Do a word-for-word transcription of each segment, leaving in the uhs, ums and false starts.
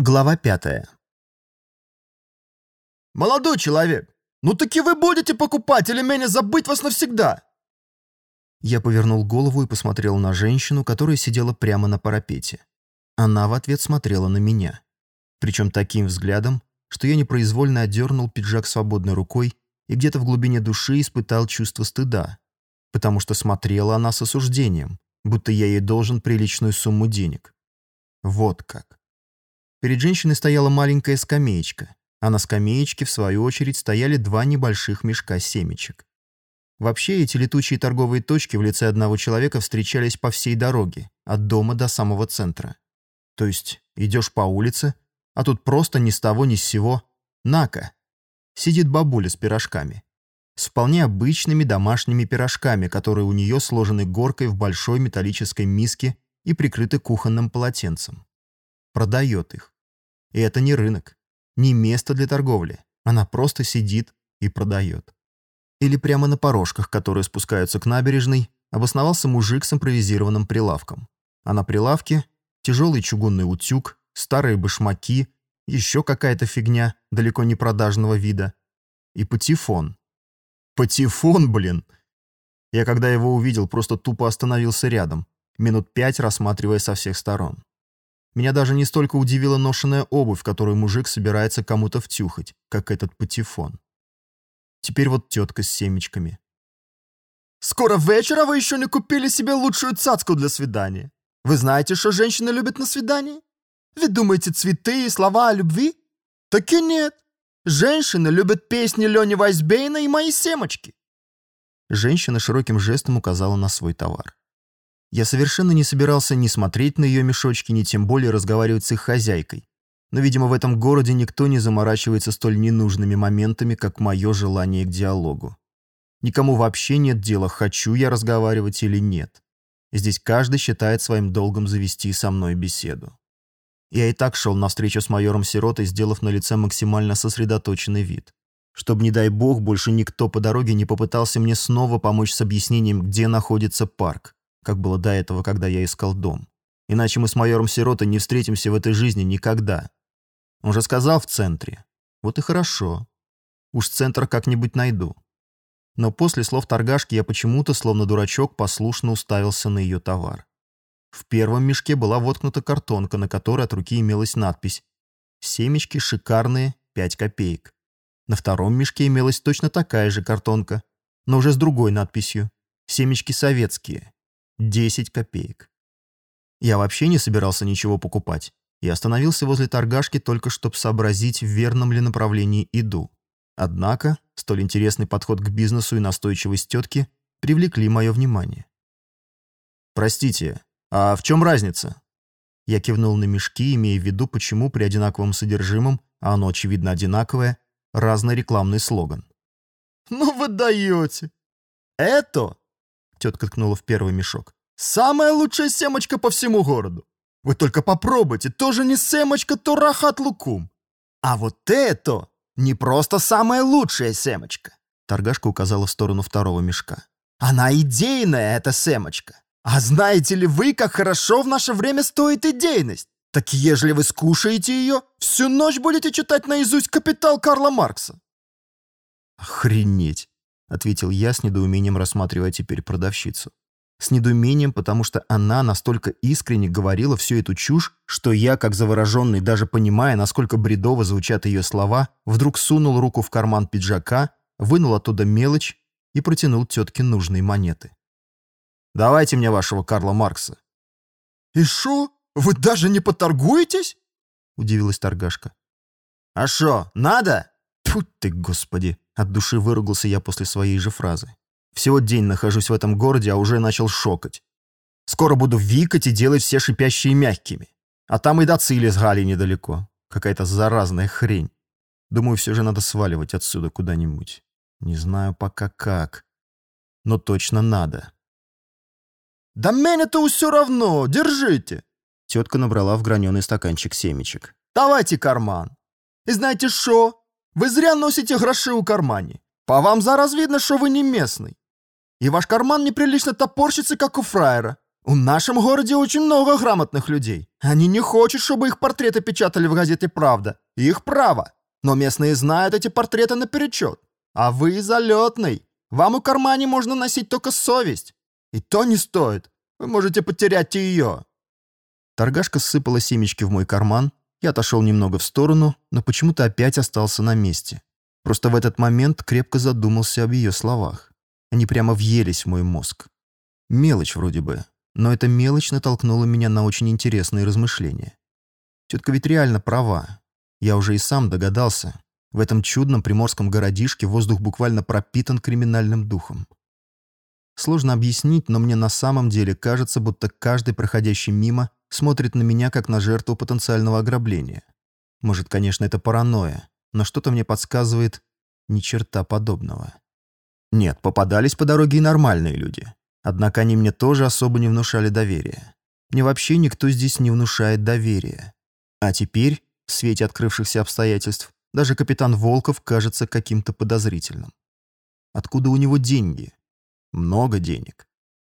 Глава пятая. «Молодой человек, ну таки вы будете покупать или меня забыть вас навсегда?» Я повернул голову и посмотрел на женщину, которая сидела прямо на парапете. Она в ответ смотрела на меня. Причем таким взглядом, что я непроизвольно отдернул пиджак свободной рукой и где-то в глубине души испытал чувство стыда, потому что смотрела она с осуждением, будто я ей должен приличную сумму денег. Вот как. Перед женщиной стояла маленькая скамеечка, а на скамеечке, в свою очередь, стояли два небольших мешка семечек. Вообще, эти летучие торговые точки в лице одного человека встречались по всей дороге, от дома до самого центра. То есть, идешь по улице, а тут просто ни с того ни с сего «на-ка!» Сидит бабуля с пирожками. С вполне обычными домашними пирожками, которые у нее сложены горкой в большой металлической миске и прикрыты кухонным полотенцем. Продает их. И это не рынок, не место для торговли. Она просто сидит и продает. Или прямо на порожках, которые спускаются к набережной, обосновался мужик с импровизированным прилавком. А на прилавке тяжелый чугунный утюг, старые башмаки, еще какая-то фигня, далеко не продажного вида. И патефон. Патефон, блин! Я, когда его увидел, просто тупо остановился рядом, минут пять рассматривая со всех сторон. Меня даже не столько удивила ношеная обувь, которую мужик собирается кому-то втюхать, как этот патефон. Теперь вот тетка с семечками. «Скоро вечера вы еще не купили себе лучшую цацку для свидания. Вы знаете, что женщины любят на свидании? Вы думаете, цветы и слова о любви? Так и нет. Женщины любят песни Лени Вайсбейна и мои семечки». Женщина широким жестом указала на свой товар. Я совершенно не собирался ни смотреть на ее мешочки, ни тем более разговаривать с их хозяйкой. Но, видимо, в этом городе никто не заморачивается столь ненужными моментами, как мое желание к диалогу. Никому вообще нет дела, хочу я разговаривать или нет. Здесь каждый считает своим долгом завести со мной беседу. Я и так шел навстречу с майором Сиротой, сделав на лице максимально сосредоточенный вид. Чтобы, не дай бог, больше никто по дороге не попытался мне снова помочь с объяснением, где находится парк, как было до этого, когда я искал дом. Иначе мы с майором Сиротой не встретимся в этой жизни никогда. Он же сказал в центре. Вот и хорошо. Уж центр как-нибудь найду. Но после слов торгашки я почему-то, словно дурачок, послушно уставился на ее товар. В первом мешке была воткнута картонка, на которой от руки имелась надпись «Семечки шикарные, пять копеек». На втором мешке имелась точно такая же картонка, но уже с другой надписью «Семечки советские, десять копеек». Я вообще не собирался ничего покупать и остановился возле торгашки только чтобы сообразить, в верном ли направлении иду. Однако столь интересный подход к бизнесу и настойчивость тетки привлекли мое внимание. «Простите, а в чем разница?» Я кивнул на мешки, имея в виду, почему при одинаковом содержимом, а оно, очевидно, одинаковое, разный рекламный слоган. «Ну вы даете! Это, — тетка ткнула в первый мешок, — самая лучшая семечка по всему городу. Вы только попробуйте, тоже не семечка, то рахат лукум. А вот это не просто самая лучшая семечка». Торгашка указала в сторону второго мешка. «Она идейная, эта семечка. А знаете ли вы, как хорошо в наше время стоит идейность? Так ежели вы скушаете ее, всю ночь будете читать наизусть «Капитал» Карла Маркса». «Охренеть!» — ответил я с недоумением, рассматривая теперь продавщицу. С недоумением, потому что она настолько искренне говорила всю эту чушь, что я, как завороженный, даже понимая, насколько бредово звучат ее слова, вдруг сунул руку в карман пиджака, вынул оттуда мелочь и протянул тетке нужные монеты. «Давайте мне вашего Карла Маркса». «И шо? Вы даже не поторгуетесь?» — удивилась торгашка. «А шо, надо?» Тьфу ты, господи! От души выругался я после своей же фразы. Всего день нахожусь в этом городе, а уже начал шокать. Скоро буду викать и делать все шипящие мягкими. А там и до Цили с Галей недалеко. Какая-то заразная хрень. Думаю, все же надо сваливать отсюда куда-нибудь. Не знаю пока как. Но точно надо. «Да мне-то все равно, держите!» Тетка набрала в граненый стаканчик семечек. «Давайте карман. И знаете шо? Вы зря носите гроши у кармане. По вам зараз видно, что вы не местный. И ваш карман неприлично топорщится, как у фраера. У нашем городе очень много грамотных людей. Они не хотят, чтобы их портреты печатали в газете «Правда». Их право. Но местные знают эти портреты наперечет. А вы залетный. Вам в кармане можно носить только совесть. И то не стоит. Вы можете потерять и ее. Торгашка сыпала семечки в мой карман. Я отошел немного в сторону, но почему-то опять остался на месте. Просто в этот момент крепко задумался об ее словах. Они прямо въелись в мой мозг. Мелочь вроде бы, но эта мелочь натолкнула меня на очень интересные размышления. Тетка ведь реально права. Я уже и сам догадался. В этом чудном приморском городишке воздух буквально пропитан криминальным духом. Сложно объяснить, но мне на самом деле кажется, будто каждый проходящий мимо смотрит на меня как на жертву потенциального ограбления. Может, конечно, это паранойя, но что-то мне подсказывает ни черта подобного. Нет, попадались по дороге и нормальные люди. Однако они мне тоже особо не внушали доверия. Мне вообще никто здесь не внушает доверия. А теперь, в свете открывшихся обстоятельств, даже капитан Волков кажется каким-то подозрительным. Откуда у него деньги? Много денег.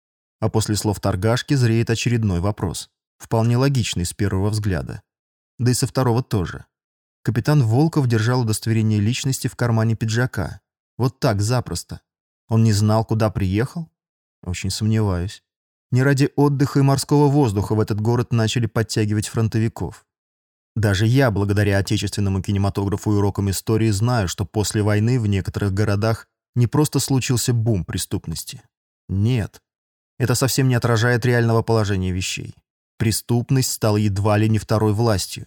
А после слов торгашки зреет очередной вопрос. Вполне логичный с первого взгляда. Да и со второго тоже. Капитан Волков держал удостоверение личности в кармане пиджака. Вот так, запросто. Он не знал, куда приехал? Очень сомневаюсь. Не ради отдыха и морского воздуха в этот город начали подтягивать фронтовиков. Даже я, благодаря отечественному кинематографу и урокам истории, знаю, что после войны в некоторых городах не просто случился бум преступности. Нет. Это совсем не отражает реального положения вещей. Преступность стала едва ли не второй властью.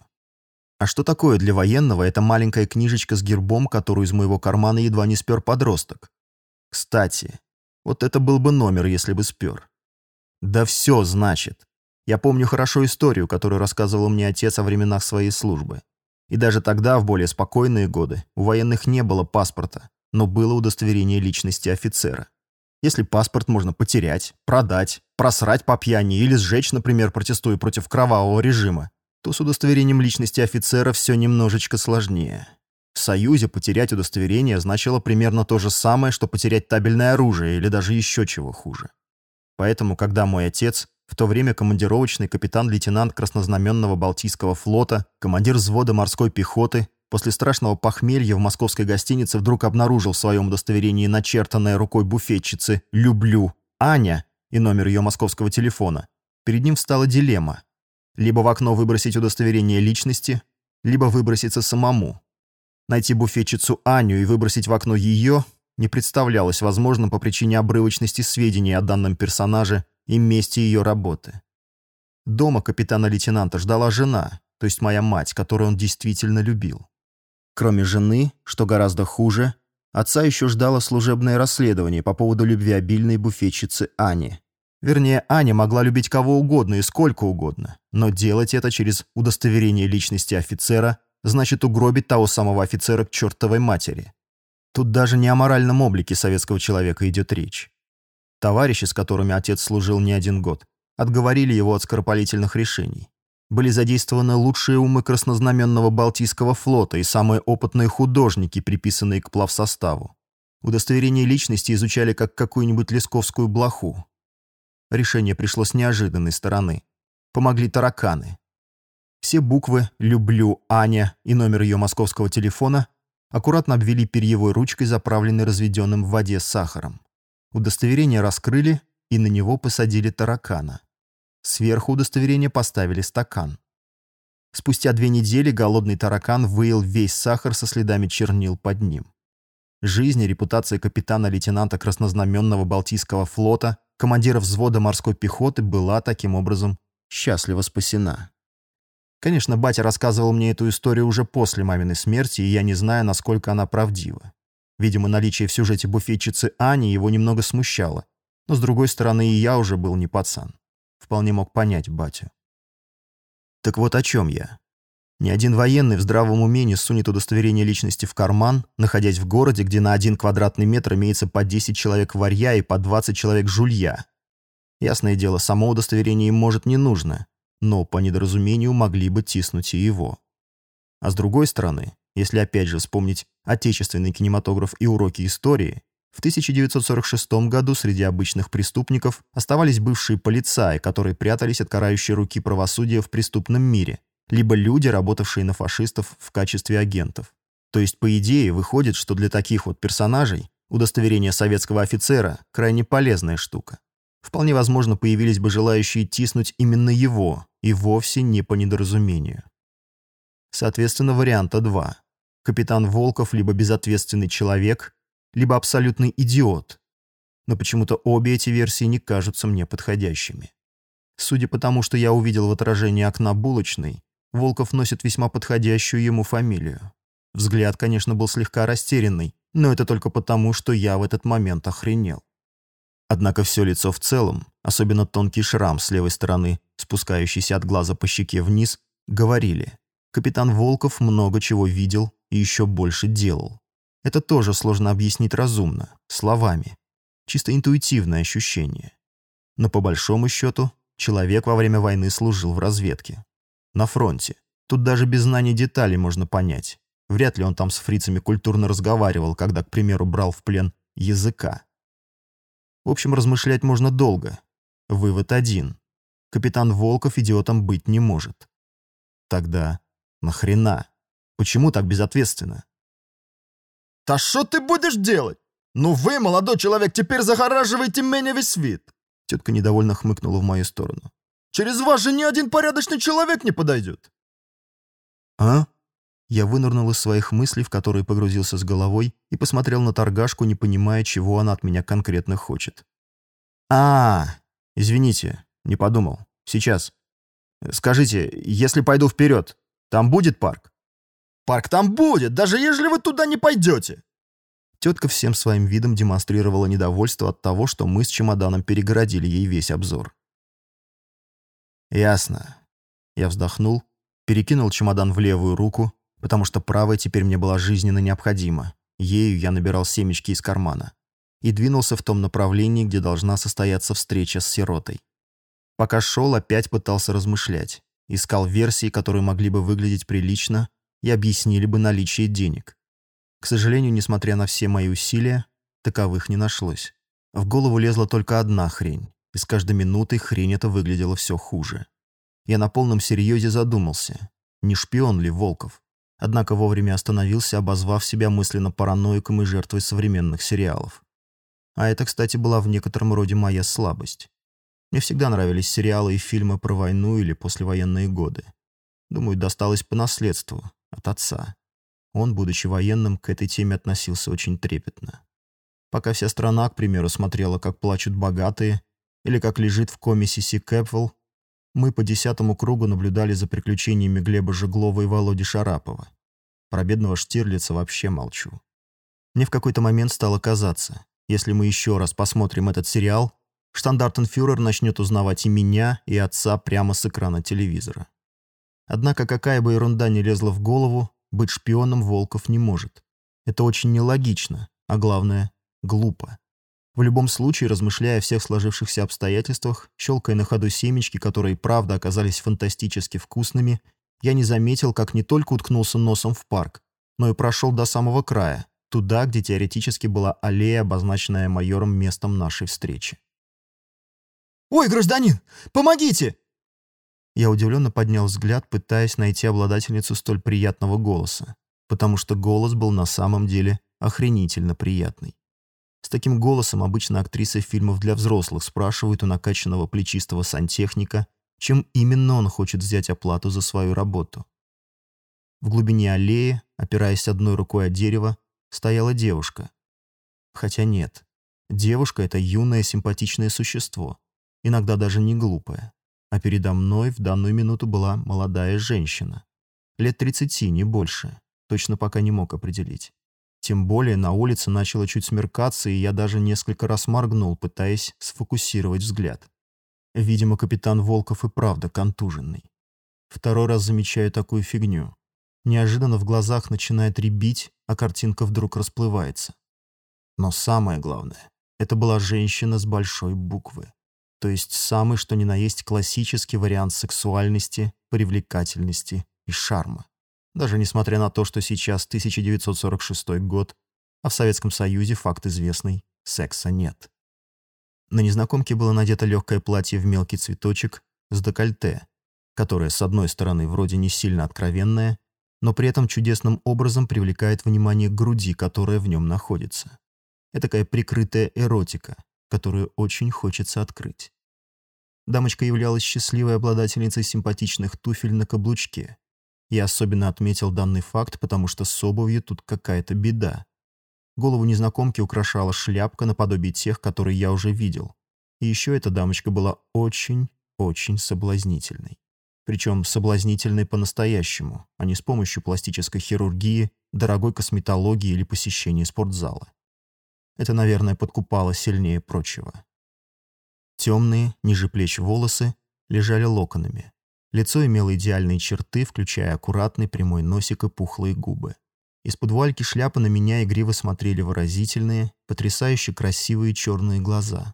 А что такое для военного эта маленькая книжечка с гербом, которую из моего кармана едва не спер подросток? Кстати, вот это был бы номер, если бы спер. Да все значит. Я помню хорошо историю, которую рассказывал мне отец о временах своей службы. И даже тогда, в более спокойные годы, у военных не было паспорта, но было удостоверение личности офицера. Если паспорт можно потерять, продать, просрать по пьяни или сжечь, например, протестуя против кровавого режима, то с удостоверением личности офицера все немножечко сложнее. В Союзе потерять удостоверение значило примерно то же самое, что потерять табельное оружие или даже еще чего хуже. Поэтому, когда мой отец, в то время командировочный капитан-лейтенант Краснознаменного Балтийского флота, командир взвода морской пехоты, после страшного похмелья в московской гостинице вдруг обнаружил в своем удостоверении начертанное рукой буфетчицы «Люблю» Аня и номер ее московского телефона, перед ним встала дилемма. Либо в окно выбросить удостоверение личности, либо выброситься самому. Найти буфетчицу Аню и выбросить в окно ее не представлялось возможным по причине обрывочности сведений о данном персонаже и месте ее работы. Дома капитана-лейтенанта ждала жена, то есть моя мать, которую он действительно любил. Кроме жены, что гораздо хуже, отца еще ждало служебное расследование по поводу любвеобильной буфетчицы Ани. Вернее, Аня могла любить кого угодно и сколько угодно, но делать это через удостоверение личности офицера значит угробить того самого офицера к чертовой матери. Тут даже не о моральном облике советского человека идет речь. Товарищи, с которыми отец служил не один год, отговорили его от скоропалительных решений. Были задействованы лучшие умы Краснознаменного Балтийского флота и самые опытные художники, приписанные к плавсоставу. Удостоверение личности изучали как какую-нибудь лесковскую блоху. Решение пришло с неожиданной стороны. Помогли тараканы. Все буквы «Люблю», «Аня» и номер ее московского телефона аккуратно обвели перьевой ручкой, заправленной разведенным в воде сахаром. Удостоверение раскрыли и на него посадили таракана. Сверху удостоверения поставили стакан. Спустя две недели голодный таракан выел весь сахар со следами чернил под ним. Жизнь и репутация капитана-лейтенанта Краснознаменного Балтийского флота, командира взвода морской пехоты, была таким образом счастливо спасена. Конечно, батя рассказывал мне эту историю уже после маминой смерти, и я не знаю, насколько она правдива. Видимо, наличие в сюжете буфетчицы Ани его немного смущало, но, с другой стороны, и я уже был не пацан. Вполне мог понять батю. Так вот о чем я. Ни один военный в здравом уме не сунет удостоверение личности в карман, находясь в городе, где на один квадратный метр имеется по десять человек варья и по двадцать человек жулья. Ясное дело, само удостоверение им может не нужно, но по недоразумению могли бы тиснуть и его. А с другой стороны, если опять же вспомнить отечественный кинематограф и уроки истории, В тысяча девятьсот сорок шестом году среди обычных преступников оставались бывшие полицаи, которые прятались от карающей руки правосудия в преступном мире, либо люди, работавшие на фашистов в качестве агентов. То есть, по идее, выходит, что для таких вот персонажей удостоверение советского офицера – крайне полезная штука. Вполне возможно, появились бы желающие тиснуть именно его, и вовсе не по недоразумению. Соответственно, варианта два. Капитан Волков либо безответственный человек, либо абсолютный идиот. Но почему-то обе эти версии не кажутся мне подходящими. Судя по тому, что я увидел в отражении окна булочной, Волков носит весьма подходящую ему фамилию. Взгляд, конечно, был слегка растерянный, но это только потому, что я в этот момент охренел. Однако все лицо в целом, особенно тонкий шрам с левой стороны, спускающийся от глаза по щеке вниз, говорили: капитан Волков много чего видел и еще больше делал. Это тоже сложно объяснить разумно, словами. Чисто интуитивное ощущение. Но по большому счету, человек во время войны служил в разведке. На фронте. Тут даже без знаний деталей можно понять. Вряд ли он там с фрицами культурно разговаривал, когда, к примеру, брал в плен языка. В общем, размышлять можно долго. Вывод один. Капитан Волков идиотом быть не может. Тогда нахрена? Почему так безответственно? «Та что ты будешь делать? Ну вы, молодой человек, теперь загораживаете меня весь вид!» Тетка недовольно хмыкнула в мою сторону. «Через вас же ни один порядочный человек не подойдет!» «А?» Я вынырнул из своих мыслей, в которые погрузился с головой, и посмотрел на торгашку, не понимая, чего она от меня конкретно хочет. «А, извините, не подумал. Сейчас. Скажите, если пойду вперед, там будет парк?» «Парк там будет, даже если вы туда не пойдете!» Тетка всем своим видом демонстрировала недовольство от того, что мы с чемоданом перегородили ей весь обзор. «Ясно». Я вздохнул, перекинул чемодан в левую руку, потому что правая теперь мне была жизненно необходима. Ею я набирал семечки из кармана. И двинулся в том направлении, где должна состояться встреча с сиротой. Пока шел, опять пытался размышлять. Искал версии, которые могли бы выглядеть прилично и объяснили бы наличие денег. К сожалению, несмотря на все мои усилия, таковых не нашлось. В голову лезла только одна хрень, и с каждой минутой хрень эта выглядела все хуже. Я на полном серьезе задумался, не шпион ли Волков. Однако вовремя остановился, обозвав себя мысленно параноиком и жертвой современных сериалов. А это, кстати, была в некотором роде моя слабость. Мне всегда нравились сериалы и фильмы про войну или послевоенные годы. Думаю, досталось по наследству, от отца. Он, будучи военным, к этой теме относился очень трепетно. Пока вся страна, к примеру, смотрела, как плачут богатые, или как лежит в коме Сиси Кэпвелл, мы по десятому кругу наблюдали за приключениями Глеба Жеглова и Володи Шарапова. Про бедного Штирлица вообще молчу. Мне в какой-то момент стало казаться, если мы еще раз посмотрим этот сериал, штандартенфюрер начнет узнавать и меня, и отца прямо с экрана телевизора. Однако, какая бы ерунда ни лезла в голову, быть шпионом Волков не может. Это очень нелогично, а главное, глупо. В любом случае, размышляя о всех сложившихся обстоятельствах, щелкая на ходу семечки, которые, правда, оказались фантастически вкусными, я не заметил, как не только уткнулся носом в парк, но и прошел до самого края, туда, где теоретически была аллея, обозначенная майором местом нашей встречи. «Ой, гражданин, помогите!» Я удивленно поднял взгляд, пытаясь найти обладательницу столь приятного голоса, потому что голос был на самом деле охренительно приятный. С таким голосом обычно актрисы фильмов для взрослых спрашивают у накачанного плечистого сантехника, чем именно он хочет взять оплату за свою работу. В глубине аллеи, опираясь одной рукой о дерево, стояла девушка. Хотя нет, девушка — это юное симпатичное существо, иногда даже не глупое. А передо мной в данную минуту была молодая женщина. Лет тридцати, не больше. Точно пока не мог определить. Тем более на улице начало чуть смеркаться, и я даже несколько раз моргнул, пытаясь сфокусировать взгляд. Видимо, капитан Волков и правда контуженный. Второй раз замечаю такую фигню. Неожиданно в глазах начинает рябить, а картинка вдруг расплывается. Но самое главное, это была женщина с большой буквы. То есть самый что ни на есть классический вариант сексуальности, привлекательности и шарма. Даже несмотря на то, что сейчас тысяча девятьсот сорок шестой год, А в Советском Союзе, факт известный, секса нет. На незнакомке было надето легкое платье в мелкий цветочек с декольте, которое, с одной стороны, вроде не сильно откровенное, но при этом чудесным образом привлекает внимание к груди, которая в нем находится. Этакая прикрытая эротика, которую очень хочется открыть. Дамочка являлась счастливой обладательницей симпатичных туфель на каблучке. Я особенно отметил данный факт, потому что с обувью тут какая-то беда. Голову незнакомки украшала шляпка наподобие тех, которые я уже видел. И еще эта дамочка была очень-очень соблазнительной. Причем соблазнительной по-настоящему, а не с помощью пластической хирургии, дорогой косметологии или посещения спортзала. Это, наверное, подкупало сильнее прочего. Темные, ниже плеч волосы лежали локонами. Лицо имело идеальные черты, включая аккуратный прямой носик и пухлые губы. Из-под вуальки шляпы на меня игриво смотрели выразительные, потрясающе красивые черные глаза.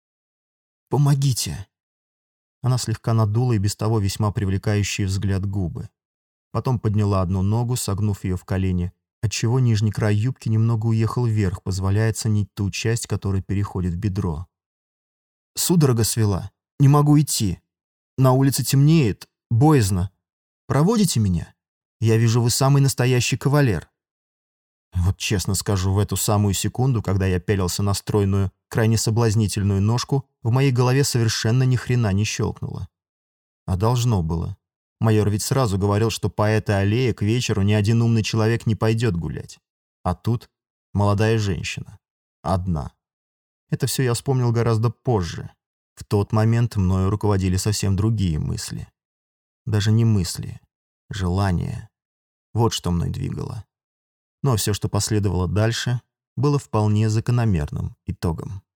«Помогите!» Она слегка надула и без того весьма привлекающий взгляд губы. Потом подняла одну ногу, согнув ее в колени, отчего нижний край юбки немного уехал вверх, позволяя оценить ту часть, которая переходит в бедро. «Судорога свела. Не могу идти. На улице темнеет. Боязно. Проводите меня? Я вижу, вы самый настоящий кавалер». Вот честно скажу, в эту самую секунду, когда я пялился на стройную, крайне соблазнительную ножку, в моей голове совершенно ни хрена не щелкнуло. А должно было. Майор ведь сразу говорил, что по этой аллее к вечеру ни один умный человек не пойдет гулять. А тут молодая женщина. Одна. Это все я вспомнил гораздо позже. В тот момент мною руководили совсем другие мысли. Даже не мысли. Желания. Вот что мной двигало. Но все, что последовало дальше, было вполне закономерным итогом.